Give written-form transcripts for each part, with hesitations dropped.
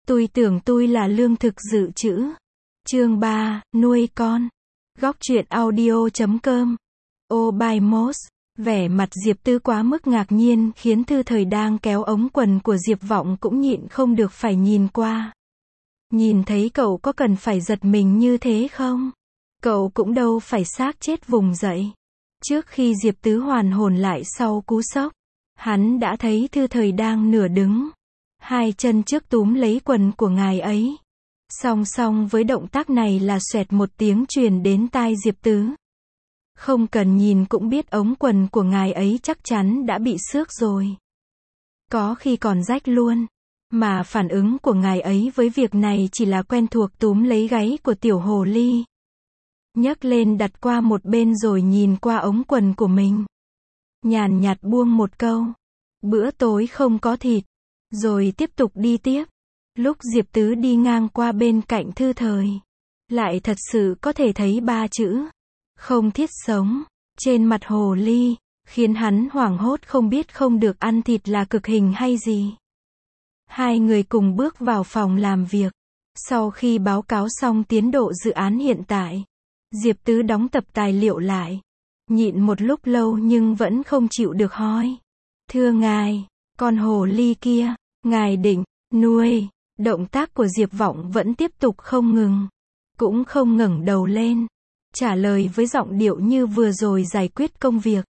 Tôi tưởng tôi là lương thực dự trữ. Chương 3, nuôi con. Góc truyện audio.com. Oh by Moss. Vẻ mặt Diệp Tứ quá mức ngạc nhiên khiến Thư Thời đang kéo ống quần của Diệp Vọng cũng nhịn không được phải nhìn qua. Nhìn thấy cậu có cần phải giật mình như thế không? Cậu cũng đâu phải xác chết vùng dậy. Trước khi Diệp Tứ hoàn hồn lại sau cú sốc, hắn đã thấy Thư Thời đang nửa đứng, hai chân trước túm lấy quần của ngài ấy. Song song với động tác này là xoẹt một tiếng truyền đến tai Diệp Tứ. Không cần nhìn cũng biết ống quần của ngài ấy chắc chắn đã bị xước rồi. Có khi còn rách luôn. Mà phản ứng của ngài ấy với việc này chỉ là quen thuộc túm lấy gáy của tiểu hồ ly. Nhấc lên đặt qua một bên rồi nhìn qua ống quần của mình. Nhàn nhạt buông một câu. Bữa tối không có thịt. Rồi tiếp tục đi tiếp. Lúc Diệp Tứ đi ngang qua bên cạnh Thư Thời, lại thật sự có thể thấy ba chữ không thiết sống trên mặt hồ ly, khiến hắn hoảng hốt không biết không được ăn thịt là cực hình hay gì. Hai người cùng bước vào phòng làm việc. Sau khi báo cáo xong tiến độ dự án hiện tại, Diệp Tứ đóng tập tài liệu lại. Nhịn một lúc lâu nhưng vẫn không chịu được hỏi. Thưa ngài, con hồ ly kia, ngài định nuôi? Động tác của Diệp Vọng vẫn tiếp tục không ngừng. Cũng không ngẩng đầu lên. Trả lời với giọng điệu như vừa rồi giải quyết công việc.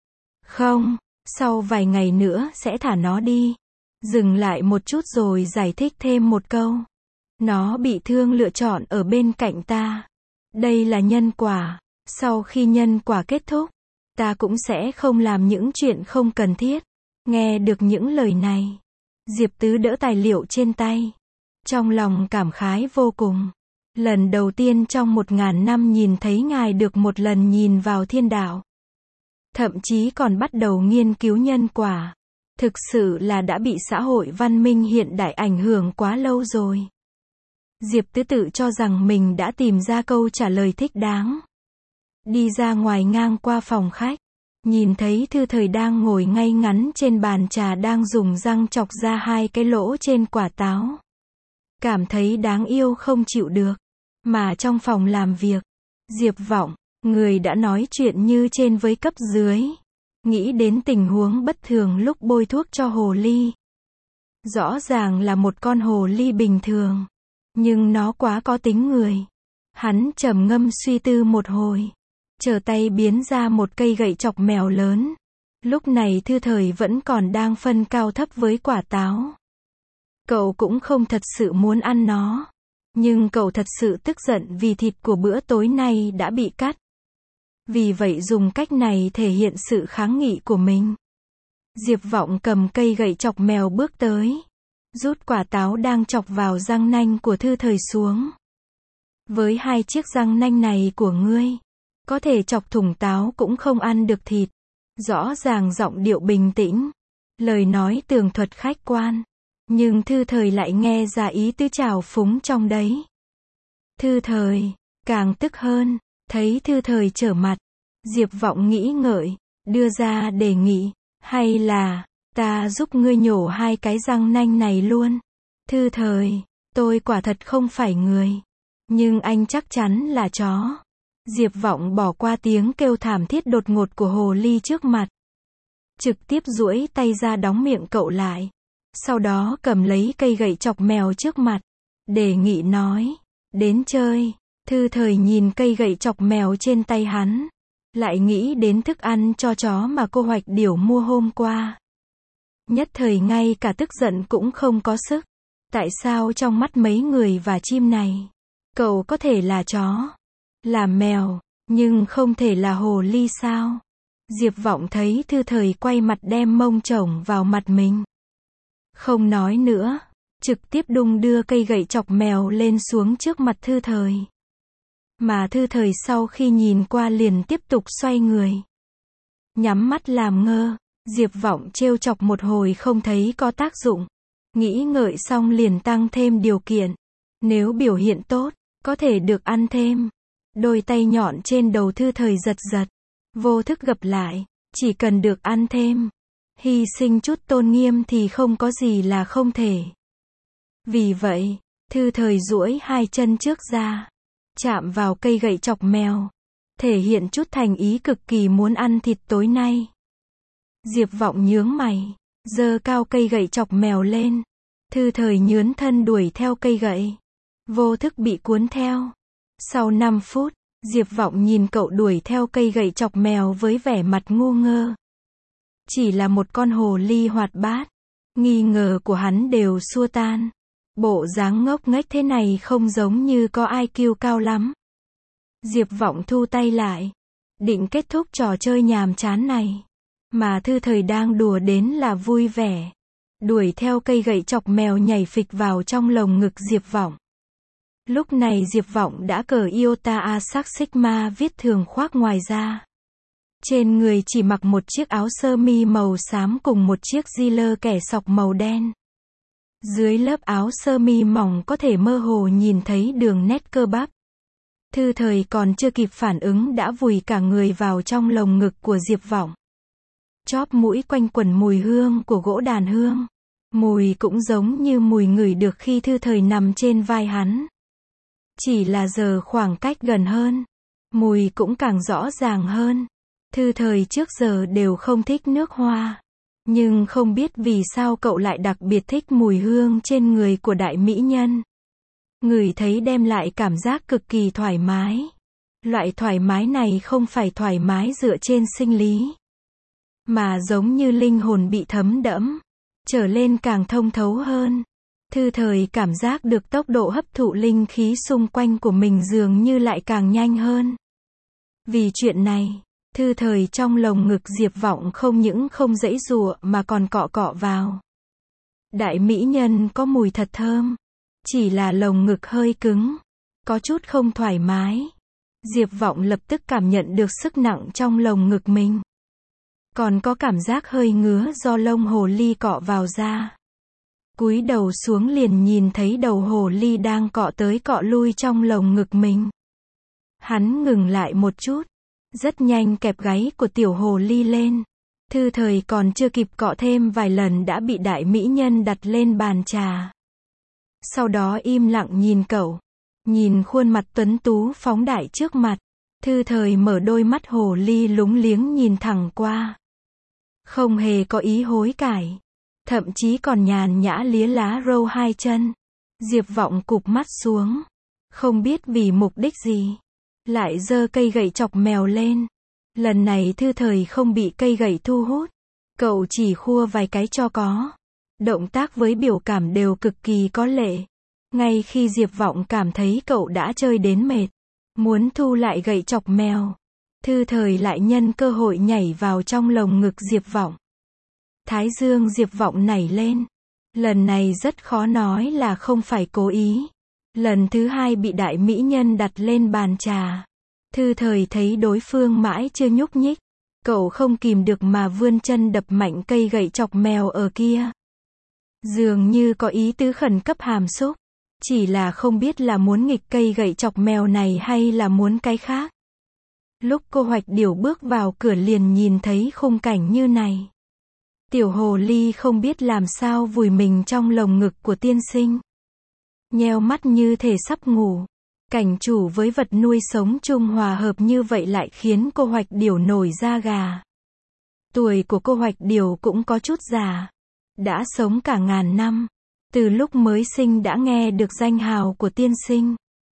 Không, sau vài ngày nữa sẽ thả nó đi. Dừng lại một chút rồi giải thích thêm một câu. Nó bị thương lựa chọn ở bên cạnh ta. Đây là nhân quả. Sau khi nhân quả kết thúc, ta cũng sẽ không làm những chuyện không cần thiết. Nghe được những lời này, Diệp Tứ đỡ tài liệu trên tay. Trong lòng cảm khái vô cùng. Lần đầu tiên trong 1000 năm nhìn thấy ngài được một lần nhìn vào thiên đạo. Thậm chí còn bắt đầu nghiên cứu nhân quả. Thực sự là đã bị xã hội văn minh hiện đại ảnh hưởng quá lâu rồi. Diệp Tứ tự cho rằng mình đã tìm ra câu trả lời thích đáng. Đi ra ngoài ngang qua phòng khách. Nhìn thấy Thư Thời đang ngồi ngay ngắn trên bàn trà đang dùng răng chọc ra hai cái lỗ trên quả táo. Cảm thấy đáng yêu không chịu được. Mà trong phòng làm việc, Diệp Vọng, người đã nói chuyện như trên với cấp dưới. Nghĩ đến tình huống bất thường lúc bôi thuốc cho hồ ly. Rõ ràng là một con hồ ly bình thường. Nhưng nó quá có tính người. Hắn trầm ngâm suy tư một hồi. Trở tay biến ra một cây gậy chọc mèo lớn. Lúc này Thư Thời vẫn còn đang phân cao thấp với quả táo. Cậu cũng không thật sự muốn ăn nó. Nhưng cậu thật sự tức giận vì thịt của bữa tối nay đã bị cắt. Vì vậy dùng cách này thể hiện sự kháng nghị của mình. Diệp Vọng cầm cây gậy chọc mèo bước tới. Rút quả táo đang chọc vào răng nanh của Thư Thời xuống. Với hai chiếc răng nanh này của ngươi, có thể chọc thủng táo cũng không ăn được thịt. Rõ ràng giọng điệu bình tĩnh. Lời nói tường thuật khách quan. Nhưng Thư Thời lại nghe ra ý tứ trào phúng trong đấy. Thư Thời, càng tức hơn, thấy Thư Thời trở mặt. Diệp Vọng nghĩ ngợi, đưa ra đề nghị, hay là, ta giúp ngươi nhổ hai cái răng nanh này luôn. Thư Thời, tôi quả thật không phải người. Nhưng anh chắc chắn là chó. Diệp Vọng bỏ qua tiếng kêu thảm thiết đột ngột của hồ ly trước mặt. Trực tiếp duỗi tay ra đóng miệng cậu lại. Sau đó cầm lấy cây gậy chọc mèo trước mặt. Đề nghị nói, đến chơi. Thư Thời nhìn cây gậy chọc mèo trên tay hắn. Lại nghĩ đến thức ăn cho chó mà cô Hoạch Điểu mua hôm qua. Nhất thời ngay cả tức giận cũng không có sức. Tại sao trong mắt mấy người và chim này, cậu có thể là chó, là mèo, nhưng không thể là hồ ly sao? Diệp Vọng thấy Thư Thời quay mặt đem mông chổng vào mặt mình. Không nói nữa, trực tiếp đung đưa cây gậy chọc mèo lên xuống trước mặt Thư Thời. Mà Thư Thời sau khi nhìn qua liền tiếp tục xoay người. Nhắm mắt làm ngơ, Diệp Vọng trêu chọc một hồi không thấy có tác dụng. Nghĩ ngợi xong liền tăng thêm điều kiện. Nếu biểu hiện tốt, có thể được ăn thêm. Đôi tay nhọn trên đầu Thư Thời giật giật. Vô thức gập lại, chỉ cần được ăn thêm. Hy sinh chút tôn nghiêm thì không có gì là không thể. Vì vậy, Thư Thời duỗi hai chân trước ra, chạm vào cây gậy chọc mèo, thể hiện chút thành ý cực kỳ muốn ăn thịt tối nay. Diệp Vọng nhướng mày, giơ cao cây gậy chọc mèo lên. Thư Thời nhướn thân đuổi theo cây gậy, vô thức bị cuốn theo. Sau 5 phút, Diệp Vọng nhìn cậu đuổi theo cây gậy chọc mèo với vẻ mặt ngu ngơ. Chỉ là một con hồ ly hoạt bát, nghi ngờ của hắn đều xua tan. Bộ dáng ngốc nghếch thế này không giống như có IQ cao lắm. Diệp Vọng thu tay lại, định kết thúc trò chơi nhàm chán này. Mà Thư Thời đang đùa đến là vui vẻ, đuổi theo cây gậy chọc mèo nhảy phịch vào trong lồng ngực Diệp Vọng. Lúc này Diệp Vọng đã cởi Iota Asac Sigma viết thường khoác ngoài ra. Trên người chỉ mặc một chiếc áo sơ mi màu xám cùng một chiếc gilet kẻ sọc màu đen. Dưới lớp áo sơ mi mỏng có thể mơ hồ nhìn thấy đường nét cơ bắp. Thư Thời còn chưa kịp phản ứng đã vùi cả người vào trong lồng ngực của Diệp Vọng. Chóp mũi quanh quẩn mùi hương của gỗ đàn hương. Mùi cũng giống như mùi ngửi được khi Thư Thời nằm trên vai hắn. Chỉ là giờ khoảng cách gần hơn, mùi cũng càng rõ ràng hơn. Thư Thời trước giờ đều không thích nước hoa, nhưng không biết vì sao cậu lại đặc biệt thích mùi hương trên người của đại mỹ nhân. Ngửi thấy đem lại cảm giác cực kỳ thoải mái. Loại thoải mái này không phải thoải mái dựa trên sinh lý, mà giống như linh hồn bị thấm đẫm, trở lên càng thông thấu hơn. Thư Thời cảm giác được tốc độ hấp thụ linh khí xung quanh của mình dường như lại càng nhanh hơn. Vì chuyện này, Thư Thời trong lồng ngực Diệp Vọng không những không giãy giụa mà còn cọ cọ vào. Đại mỹ nhân có mùi thật thơm, chỉ là lồng ngực hơi cứng, có chút không thoải mái. Diệp Vọng lập tức cảm nhận được sức nặng trong lồng ngực mình. Còn có cảm giác hơi ngứa do lông hồ ly cọ vào da. Cúi đầu xuống liền nhìn thấy đầu hồ ly đang cọ tới cọ lui trong lồng ngực mình. Hắn ngừng lại một chút, rất nhanh kẹp gáy của tiểu hồ ly lên. Thư Thời còn chưa kịp cọ thêm vài lần đã bị đại mỹ nhân đặt lên bàn trà. Sau đó im lặng nhìn cậu, nhìn khuôn mặt tuấn tú phóng đại trước mặt. Thư Thời mở đôi mắt hồ ly lúng liếng nhìn thẳng qua, không hề có ý hối cải, thậm chí còn nhàn nhã lía lá râu hai chân. Diệp Vọng cụp mắt xuống, không biết vì mục đích gì, lại giơ cây gậy chọc mèo lên. Lần này Thư Thời không bị cây gậy thu hút, cậu chỉ khua vài cái cho có. Động tác với biểu cảm đều cực kỳ có lệ. Ngay khi Diệp Vọng cảm thấy cậu đã chơi đến mệt, muốn thu lại gậy chọc mèo, Thư Thời lại nhân cơ hội nhảy vào trong lồng ngực Diệp Vọng. Thái dương Diệp Vọng nảy lên. Lần này rất khó nói là không phải cố ý. Lần thứ hai bị đại mỹ nhân đặt lên bàn trà. Thư Thời thấy đối phương mãi chưa nhúc nhích, cậu không kìm được mà vươn chân đập mạnh cây gậy chọc mèo ở kia. Dường như có ý tứ khẩn cấp hàm xúc, chỉ là không biết là muốn nghịch cây gậy chọc mèo này hay là muốn cái khác. Lúc cô Hoạch Điểu bước vào cửa liền nhìn thấy khung cảnh như này. Tiểu hồ ly không biết làm sao vùi mình trong lồng ngực của tiên sinh, nheo mắt như thể sắp ngủ. Cảnh chủ với vật nuôi sống chung hòa hợp như vậy lại khiến cô Hoạch Điểu nổi da gà. Tuổi của cô Hoạch Điểu cũng có chút già, đã sống cả ngàn năm, từ lúc mới sinh đã nghe được danh hào của tiên sinh.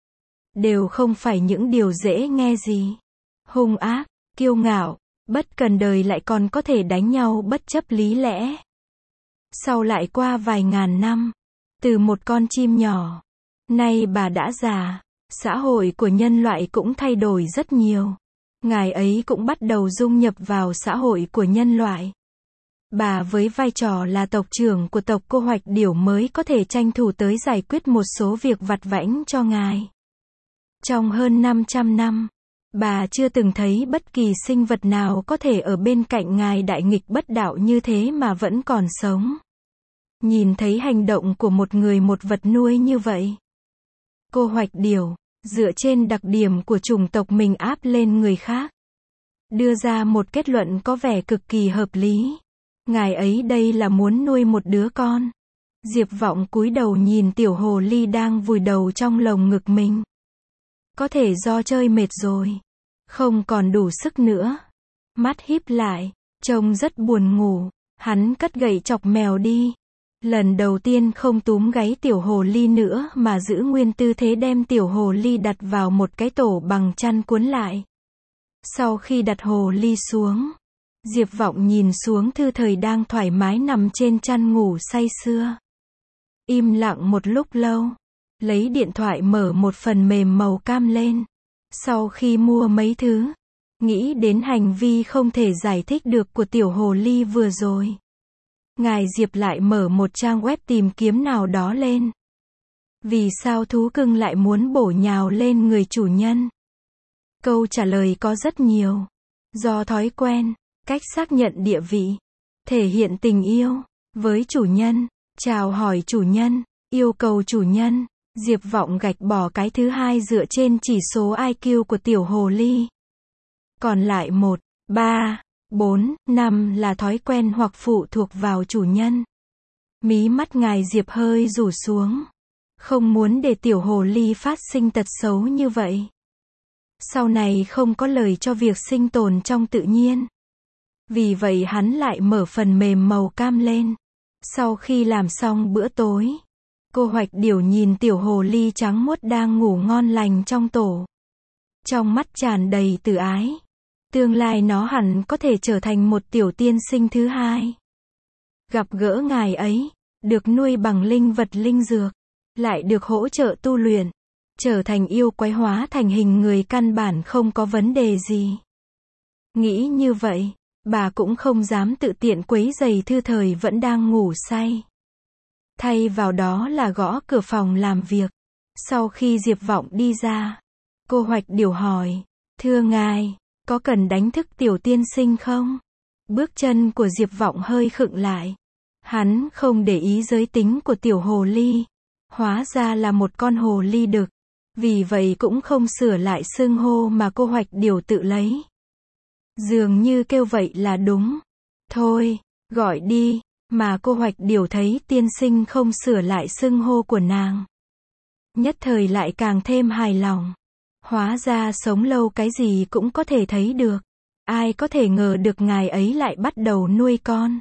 Đều không phải những điều dễ nghe gì. Hung ác, kiêu ngạo, bất cần đời lại còn có thể đánh nhau bất chấp lý lẽ. Sau lại qua vài ngàn năm, từ một con chim nhỏ, nay bà đã già, xã hội của nhân loại cũng thay đổi rất nhiều. Ngài ấy cũng bắt đầu dung nhập vào xã hội của nhân loại. Bà với vai trò là tộc trưởng của tộc cô Hoạch Điểu mới có thể tranh thủ tới giải quyết một số việc vặt vãnh cho ngài. Trong hơn 500 năm, bà chưa từng thấy bất kỳ sinh vật nào có thể ở bên cạnh ngài đại nghịch bất đạo như thế mà vẫn còn sống. Nhìn thấy hành động của một người một vật nuôi như vậy, cô Hoạch Điểu, dựa trên đặc điểm của chủng tộc mình áp lên người khác, đưa ra một kết luận có vẻ cực kỳ hợp lý. Ngài ấy đây là muốn nuôi một đứa con. Diệp Vọng cúi đầu nhìn tiểu hồ ly đang vùi đầu trong lồng ngực mình. Có thể do chơi mệt rồi. Không còn đủ sức nữa. Mắt híp lại, trông rất buồn ngủ. Hắn cất gậy chọc mèo đi. Lần đầu tiên không túm gáy tiểu hồ ly nữa mà giữ nguyên tư thế đem tiểu hồ ly đặt vào một cái tổ bằng chăn cuốn lại. Sau khi đặt hồ ly xuống, Diệp Vọng nhìn xuống Thư Thời đang thoải mái nằm trên chăn ngủ say sưa. Im lặng một lúc lâu, lấy điện thoại mở một phần mềm màu cam lên. Sau khi mua mấy thứ, nghĩ đến hành vi không thể giải thích được của tiểu hồ ly vừa rồi. Ngài Diệp lại mở một trang web tìm kiếm nào đó lên. Vì sao thú cưng lại muốn bổ nhào lên người chủ nhân? Câu trả lời có rất nhiều. Do thói quen, cách xác nhận địa vị, thể hiện tình yêu với chủ nhân, chào hỏi chủ nhân, yêu cầu chủ nhân. Diệp Vọng gạch bỏ cái thứ hai dựa trên chỉ số IQ của tiểu hồ ly. Còn lại 1, 3, 4, 5 là thói quen hoặc phụ thuộc vào chủ nhân. Mí mắt ngài Diệp hơi rủ xuống. Không muốn để tiểu hồ ly phát sinh tật xấu như vậy. Sau này không có lời cho việc sinh tồn trong tự nhiên. Vì vậy hắn lại mở phần mềm màu cam lên. Sau khi làm xong bữa tối, cô Hoạch Điểu nhìn tiểu hồ ly trắng muốt đang ngủ ngon lành trong tổ. Trong mắt tràn đầy từ ái. Tương lai nó hẳn có thể trở thành một tiểu tiên sinh thứ hai. Gặp gỡ ngài ấy, được nuôi bằng linh vật linh dược, lại được hỗ trợ tu luyện, trở thành yêu quái hóa thành hình người căn bản không có vấn đề gì. Nghĩ như vậy, bà cũng không dám tự tiện quấy rầy Thư Thời vẫn đang ngủ say. Thay vào đó là gõ cửa phòng làm việc. Sau khi Diệp Vọng đi ra, cô Hoạch Điểu hỏi, thưa ngài, có cần đánh thức tiểu tiên sinh không? Bước chân của Diệp Vọng hơi khựng lại. Hắn không để ý giới tính của tiểu hồ ly. Hóa ra là một con hồ ly đực. Vì vậy cũng không sửa lại xưng hô mà cô Hoạch Điểu tự lấy. Dường như kêu vậy là đúng. Thôi, gọi đi. Mà cô Hoạch Điểu thấy tiên sinh không sửa lại xưng hô của nàng. Nhất thời lại càng thêm hài lòng. Hóa ra sống lâu cái gì cũng có thể thấy được. Ai có thể ngờ được ngài ấy lại bắt đầu nuôi con.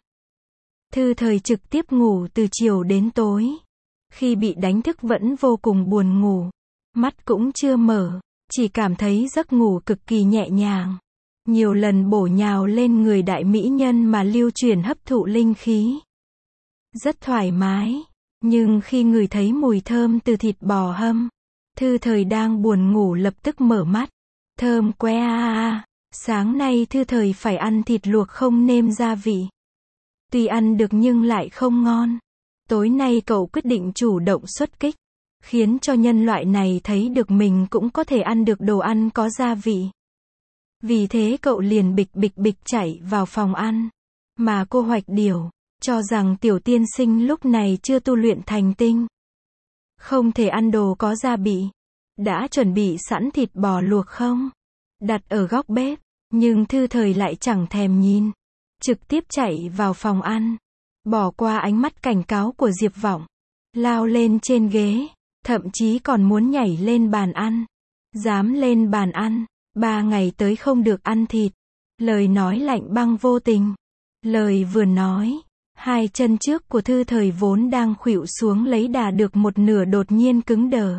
Thư Thời trực tiếp ngủ từ chiều đến tối. Khi bị đánh thức vẫn vô cùng buồn ngủ. Mắt cũng chưa mở, chỉ cảm thấy giấc ngủ cực kỳ nhẹ nhàng. Nhiều lần bổ nhào lên người đại mỹ nhân mà lưu chuyển hấp thụ linh khí. Rất thoải mái, nhưng khi ngửi thấy mùi thơm từ thịt bò hâm, Thư Thời đang buồn ngủ lập tức mở mắt. Thơm que à. Sáng nay Thư Thời phải ăn thịt luộc không nêm gia vị. Tuy ăn được nhưng lại không ngon. Tối nay cậu quyết định chủ động xuất kích, khiến cho nhân loại này thấy được mình cũng có thể ăn được đồ ăn có gia vị. Vì thế cậu liền bịch bịch bịch chạy vào phòng ăn. Mà cô Hoạch Điểu cho rằng tiểu tiên sinh lúc này chưa tu luyện thành tinh, không thể ăn đồ có gia vị. Đã chuẩn bị sẵn thịt bò luộc không? Đặt ở góc bếp, nhưng Thư Thời lại chẳng thèm nhìn. Trực tiếp chạy vào phòng ăn. Bỏ qua ánh mắt cảnh cáo của Diệp Vọng. Lao lên trên ghế. Thậm chí còn muốn nhảy lên bàn ăn. Dám lên bàn ăn. 3 ngày tới không được ăn thịt. Lời nói lạnh băng vô tình. Lời vừa nói, hai chân trước của Thư Thời vốn đang khuỵu xuống lấy đà được một nửa đột nhiên cứng đờ.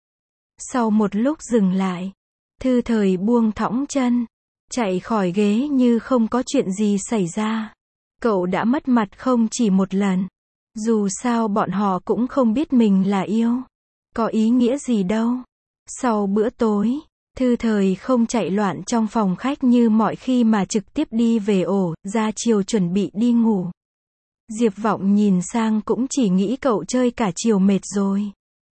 Sau một lúc dừng lại, Thư Thời buông thõng chân, chạy khỏi ghế như không có chuyện gì xảy ra. Cậu đã mất mặt không chỉ một lần. Dù sao bọn họ cũng không biết mình là yêu. Có ý nghĩa gì đâu. Sau bữa tối, Thư Thời không chạy loạn trong phòng khách như mọi khi mà trực tiếp đi về ổ, ra chiều chuẩn bị đi ngủ. Diệp Vọng nhìn sang cũng chỉ nghĩ cậu chơi cả chiều mệt rồi.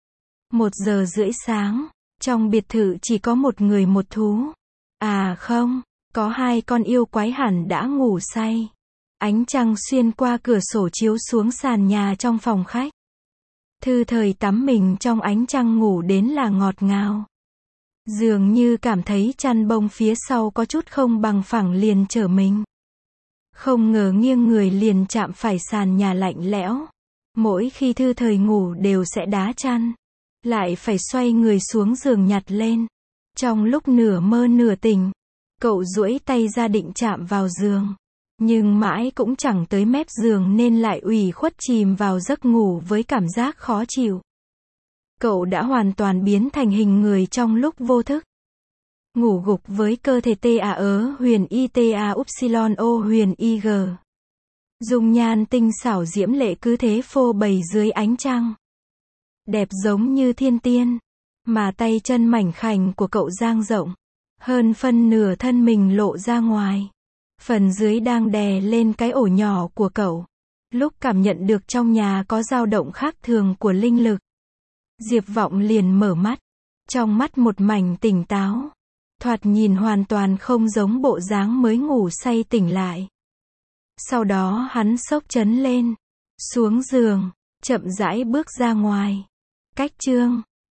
1:30 sáng, trong biệt thự chỉ có một người một thú. À không, có 2 con yêu quái hẳn đã ngủ say. Ánh trăng xuyên qua cửa sổ chiếu xuống sàn nhà trong phòng khách. Thư Thời tắm mình trong ánh trăng ngủ đến là ngọt ngào. Dường như cảm thấy chăn bông phía sau có chút không bằng phẳng liền trở mình. Không ngờ nghiêng người liền chạm phải sàn nhà lạnh lẽo. Mỗi khi Thư Thời ngủ đều sẽ đá chăn, lại phải xoay người xuống giường nhặt lên. Trong lúc nửa mơ nửa tỉnh, cậu duỗi tay ra định chạm vào giường, nhưng mãi cũng chẳng tới mép giường nên lại ủy khuất chìm vào giấc ngủ với cảm giác khó chịu. Cậu đã hoàn toàn biến thành hình người trong lúc vô thức. Ngủ gục với cơ thể huyền upsilon o huyền ig. Dung nhan tinh xảo diễm lệ cứ thế phô bày dưới ánh trăng. Đẹp giống như thiên tiên, mà tay chân mảnh khảnh của cậu dang rộng, hơn phân nửa thân mình lộ ra ngoài. Phần dưới đang đè lên cái ổ nhỏ của cậu. Lúc cảm nhận được trong nhà có dao động khác thường của linh lực, Diệp Vọng liền mở mắt. Trong mắt một mảnh tỉnh táo. Thoạt nhìn hoàn toàn không giống bộ dáng mới ngủ say tỉnh lại. Sau đó hắn xốc chấn lên, xuống giường, chậm rãi bước ra ngoài. Cách chương